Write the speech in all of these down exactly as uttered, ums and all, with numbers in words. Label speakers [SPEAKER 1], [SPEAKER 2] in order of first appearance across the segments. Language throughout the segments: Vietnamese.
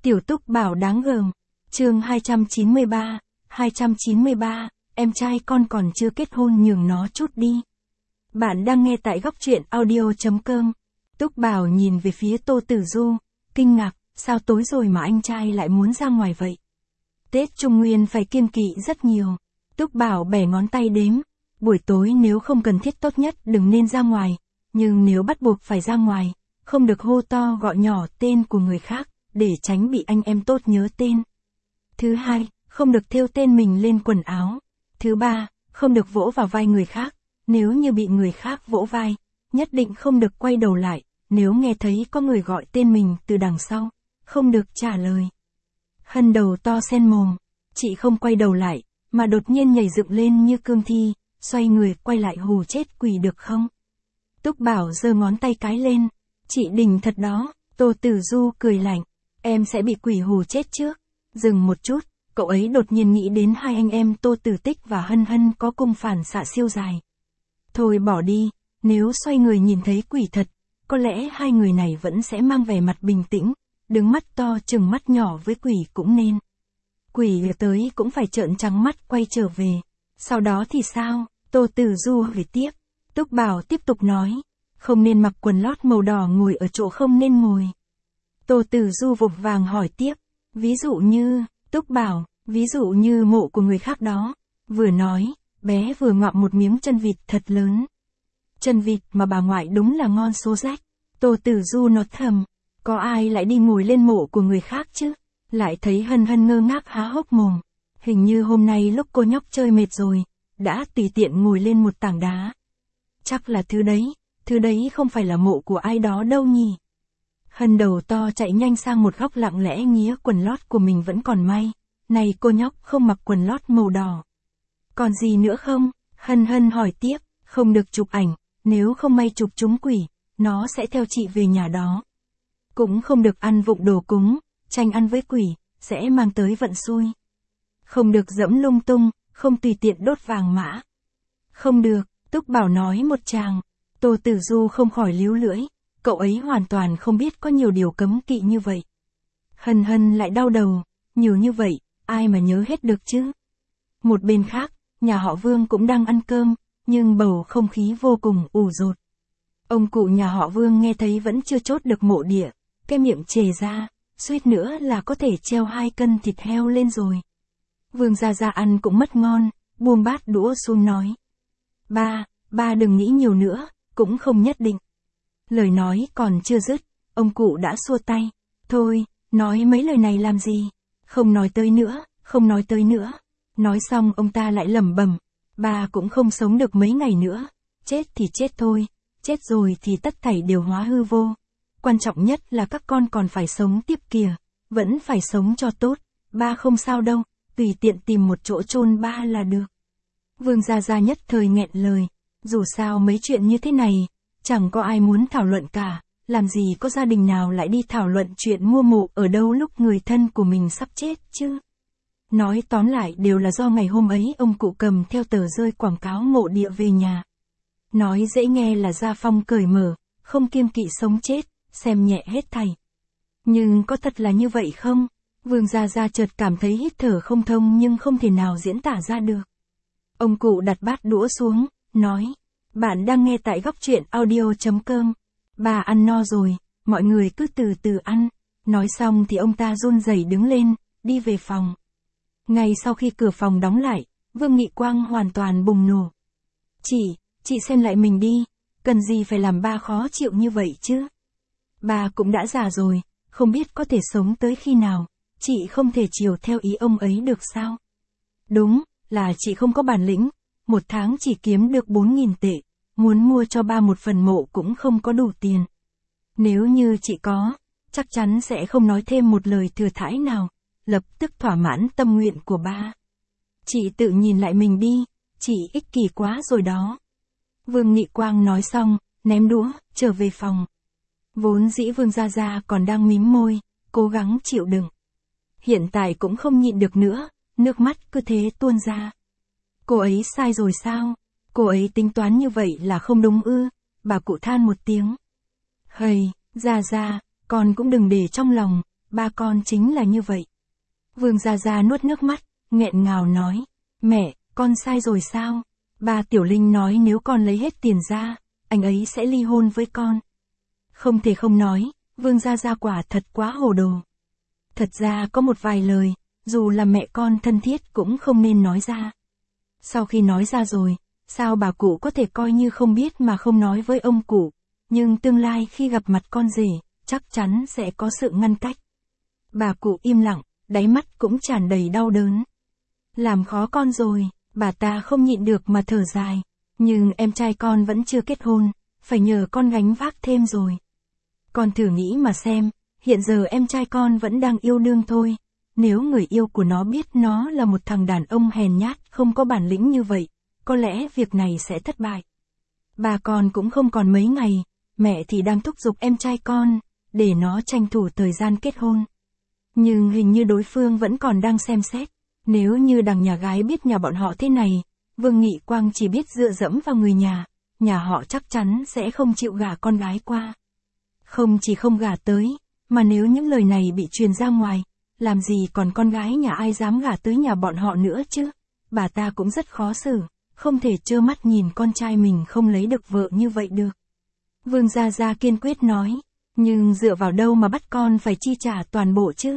[SPEAKER 1] Tiểu Túc Bảo đáng gờm. Chương hai trăm chín mươi ba, hai trăm chín mươi ba, em trai con còn chưa kết hôn nhường nó chút đi. Bạn đang nghe tại góc truyện audio.com. Túc Bảo nhìn về phía Tô Tử Du, kinh ngạc, sao tối rồi mà anh trai lại muốn ra ngoài vậy? Tết Trung Nguyên phải kiêng kỵ rất nhiều. Túc Bảo bẻ ngón tay đếm, buổi tối nếu không cần thiết tốt nhất đừng nên ra ngoài, nhưng nếu bắt buộc phải ra ngoài, không được hô to gọi nhỏ tên của người khác, để tránh bị anh em tốt nhớ tên. Thứ hai, không được thêu tên mình lên quần áo. Thứ ba, không được vỗ vào vai người khác, nếu như bị người khác vỗ vai, nhất định không được quay đầu lại, nếu nghe thấy có người gọi tên mình từ đằng sau, không được trả lời. Hân đầu to sen mồm, chị không quay đầu lại, mà đột nhiên nhảy dựng lên như cương thi, xoay người quay lại hù chết quỷ được không? Túc Bảo giơ ngón tay cái lên, chị đỉnh thật đó. Tô Tử Du cười lạnh, em sẽ bị quỷ hù chết trước. Dừng một chút, cậu ấy đột nhiên nghĩ đến hai anh em Tô Tử Tích và Hân Hân có cung phản xạ siêu dài. Thôi bỏ đi, nếu xoay người nhìn thấy quỷ thật, có lẽ hai người này vẫn sẽ mang vẻ mặt bình tĩnh, đứng mắt to chừng mắt nhỏ với quỷ cũng nên. Quỷ tới cũng phải trợn trắng mắt quay trở về. Sau đó thì sao? Tô Tử Du hỏi tiếp. Túc Bảo tiếp tục nói, không nên mặc quần lót màu đỏ ngồi ở chỗ không nên ngồi. Tô Tử Du vội vàng hỏi tiếp, ví dụ như, Túc Bảo, ví dụ như mộ của người khác đó. Vừa nói, bé vừa ngoạm một miếng chân vịt thật lớn. Chân vịt mà bà ngoại đúng là ngon số rách. Tô Tử Du nói thầm, có ai lại đi ngồi lên mộ của người khác chứ? Lại thấy Hân Hân ngơ ngác há hốc mồm. Hình như hôm nay lúc cô nhóc chơi mệt rồi, đã tùy tiện ngồi lên một tảng đá. Chắc là thứ đấy, thứ đấy không phải là mộ của ai đó đâu nhỉ. Hân đầu to chạy nhanh sang một góc lặng lẽ nghía quần lót của mình vẫn còn may. Này cô nhóc không mặc quần lót màu đỏ. Còn gì nữa không? Hân Hân hỏi tiếp, không được chụp ảnh, nếu không may chụp trúng quỷ, nó sẽ theo chị về nhà đó. Cũng không được ăn vụng đồ cúng, tranh ăn với quỷ, sẽ mang tới vận xui. Không được dẫm lung tung, không tùy tiện đốt vàng mã. Không được, Túc Bảo nói một tràng. Tô Tử Du không khỏi líu lưỡi, cậu ấy hoàn toàn không biết có nhiều điều cấm kỵ như vậy. Hân Hân lại đau đầu, nhiều như vậy, ai mà nhớ hết được chứ? Một bên khác, nhà họ Vương cũng đang ăn cơm, nhưng bầu không khí vô cùng ủ rột. Ông cụ nhà họ Vương nghe thấy vẫn chưa chốt được mộ địa, cái miệng chề ra, suýt nữa là có thể treo hai cân thịt heo lên rồi. Vương Gia Gia ăn cũng mất ngon, buông bát đũa xuống nói. Ba, ba đừng nghĩ nhiều nữa, cũng không nhất định. Lời nói còn chưa dứt, ông cụ đã xua tay. Thôi, nói mấy lời này làm gì? Không nói tới nữa, không nói tới nữa. Nói xong ông ta lại lẩm bẩm, ba cũng không sống được mấy ngày nữa. Chết thì chết thôi, chết rồi thì tất thảy đều hóa hư vô. Quan trọng nhất là các con còn phải sống tiếp kìa, vẫn phải sống cho tốt. Ba không sao đâu, tùy tiện tìm một chỗ chôn ba là được. Vương Gia Gia nhất thời nghẹn lời, dù sao mấy chuyện như thế này, chẳng có ai muốn thảo luận cả, làm gì có gia đình nào lại đi thảo luận chuyện mua mộ ở đâu lúc người thân của mình sắp chết chứ. Nói tóm lại đều là do ngày hôm ấy ông cụ cầm theo tờ rơi quảng cáo mộ địa về nhà. Nói dễ nghe là gia phong cởi mở, không kiêng kỵ sống chết, xem nhẹ hết thảy. Nhưng có thật là như vậy không? Vương Gia Gia chợt cảm thấy hít thở không thông nhưng không thể nào diễn tả ra được. Ông cụ đặt bát đũa xuống, nói, bạn đang nghe tại góc truyện audio.com. Bà ăn no rồi, mọi người cứ từ từ ăn. Nói xong thì ông ta run rẩy đứng lên, đi về phòng. Ngay sau khi cửa phòng đóng lại, Vương Nghị Quang hoàn toàn bùng nổ. Chị, chị xem lại mình đi, cần gì phải làm ba khó chịu như vậy chứ? Ba cũng đã già rồi, không biết có thể sống tới khi nào, chị không thể chiều theo ý ông ấy được sao? Đúng, là chị không có bản lĩnh, một tháng chỉ kiếm được bốn nghìn tệ, muốn mua cho ba một phần mộ cũng không có đủ tiền. Nếu như chị có, chắc chắn sẽ không nói thêm một lời thừa thãi nào, lập tức thỏa mãn tâm nguyện của ba. Chị tự nhìn lại mình đi, chị ích kỷ quá rồi đó. Vương Nghị Quang nói xong, ném đũa, trở về phòng. Vốn dĩ Vương Gia Gia còn đang mím môi, cố gắng chịu đựng. Hiện tại cũng không nhịn được nữa, nước mắt cứ thế tuôn ra. Cô ấy sai rồi sao? Cô ấy tính toán như vậy là không đúng ư? Bà cụ than một tiếng. Hầy, Gia Gia, con cũng đừng để trong lòng, ba con chính là như vậy. Vương Gia Gia nuốt nước mắt, nghẹn ngào nói, mẹ, con sai rồi sao? Ba Tiểu Linh nói nếu con lấy hết tiền ra, anh ấy sẽ ly hôn với con. Không thể không nói, Vương Gia Gia quả thật quá hồ đồ. Thật ra có một vài lời, dù là mẹ con thân thiết cũng không nên nói ra. Sau khi nói ra rồi, sao bà cụ có thể coi như không biết mà không nói với ông cụ, nhưng tương lai khi gặp mặt con rể, chắc chắn sẽ có sự ngăn cách. Bà cụ im lặng, đáy mắt cũng tràn đầy đau đớn. Làm khó con rồi, bà ta không nhịn được mà thở dài, nhưng em trai con vẫn chưa kết hôn, phải nhờ con gánh vác thêm rồi. Con thử nghĩ mà xem, hiện giờ em trai con vẫn đang yêu đương thôi, nếu người yêu của nó biết nó là một thằng đàn ông hèn nhát không có bản lĩnh như vậy, có lẽ việc này sẽ thất bại. Bà con cũng không còn mấy ngày, mẹ thì đang thúc giục em trai con, để nó tranh thủ thời gian kết hôn. Nhưng hình như đối phương vẫn còn đang xem xét, nếu như đằng nhà gái biết nhà bọn họ thế này, Vương Nghị Quang chỉ biết dựa dẫm vào người nhà, nhà họ chắc chắn sẽ không chịu gả con gái qua. Không chỉ không gả tới, mà nếu những lời này bị truyền ra ngoài, làm gì còn con gái nhà ai dám gả tới nhà bọn họ nữa chứ? Bà ta cũng rất khó xử, không thể trơ mắt nhìn con trai mình không lấy được vợ như vậy được. Vương Gia Gia kiên quyết nói, nhưng dựa vào đâu mà bắt con phải chi trả toàn bộ chứ?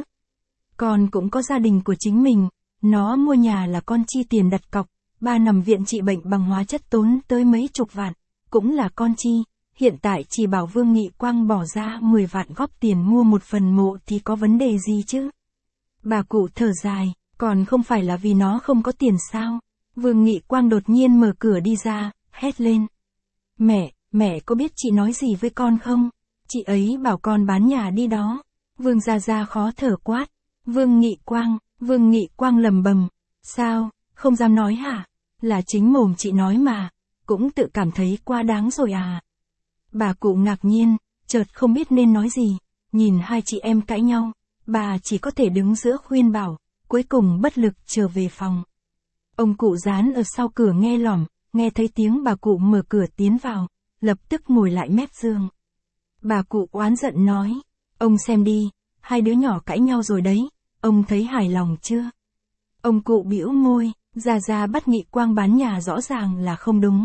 [SPEAKER 1] Con cũng có gia đình của chính mình, nó mua nhà là con chi tiền đặt cọc, ba nằm viện trị bệnh bằng hóa chất tốn tới mấy chục vạn, cũng là con chi. Hiện tại chỉ bảo Vương Nghị Quang bỏ ra mười vạn góp tiền mua một phần mộ thì có vấn đề gì chứ? Bà cụ thở dài, còn không phải là vì nó không có tiền sao? Vương Nghị Quang đột nhiên mở cửa đi ra, hét lên. Mẹ, mẹ có biết chị nói gì với con không? Chị ấy bảo con bán nhà đi đó. Vương Gia Gia khó thở quát. Vương Nghị Quang, Vương Nghị Quang lầm bầm. Sao, không dám nói hả? Là chính mồm chị nói mà, cũng tự cảm thấy quá đáng rồi à? Bà cụ ngạc nhiên, chợt không biết nên nói gì, nhìn hai chị em cãi nhau, bà chỉ có thể đứng giữa khuyên bảo, cuối cùng bất lực trở về phòng. Ông cụ dán ở sau cửa nghe lỏm, nghe thấy tiếng bà cụ mở cửa tiến vào, lập tức ngồi lại mép giường. Bà cụ oán giận nói, ông xem đi, hai đứa nhỏ cãi nhau rồi đấy, ông thấy hài lòng chưa? Ông cụ bĩu môi, Gia Gia bắt Nghị Quang bán nhà rõ ràng là không đúng.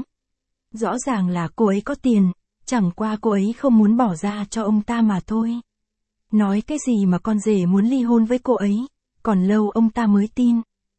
[SPEAKER 1] Rõ ràng là cô ấy có tiền, chẳng qua cô ấy không muốn bỏ ra cho ông ta mà thôi. Nói cái gì mà con rể muốn ly hôn với cô ấy, còn lâu ông ta mới tin.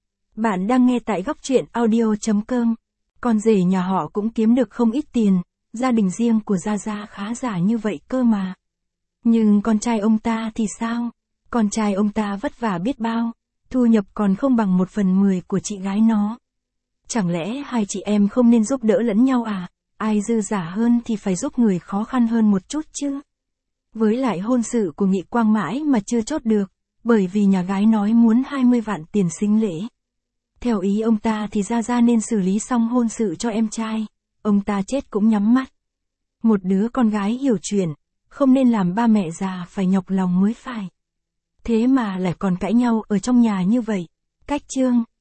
[SPEAKER 1] Bạn đang nghe tại góc truyện audio chấm com. Con rể nhà họ cũng kiếm được không ít tiền, gia đình riêng của Gia Gia khá giả như vậy cơ mà. Nhưng con trai ông ta thì sao? Con trai ông ta vất vả biết bao, thu nhập còn không bằng một phần mười của chị gái nó. Chẳng lẽ hai chị em không nên giúp đỡ lẫn nhau à? Ai dư giả hơn thì phải giúp người khó khăn hơn một chút chứ. Với lại hôn sự của Nghị Quang mãi mà chưa chốt được, bởi vì nhà gái nói muốn hai mươi vạn tiền sinh lễ. Theo ý ông ta thì Gia Gia nên xử lý xong hôn sự cho em trai, ông ta chết cũng nhắm mắt. Một đứa con gái hiểu chuyện, không nên làm ba mẹ già phải nhọc lòng mới phải. Thế mà lại còn cãi nhau ở trong nhà như vậy. Cách chương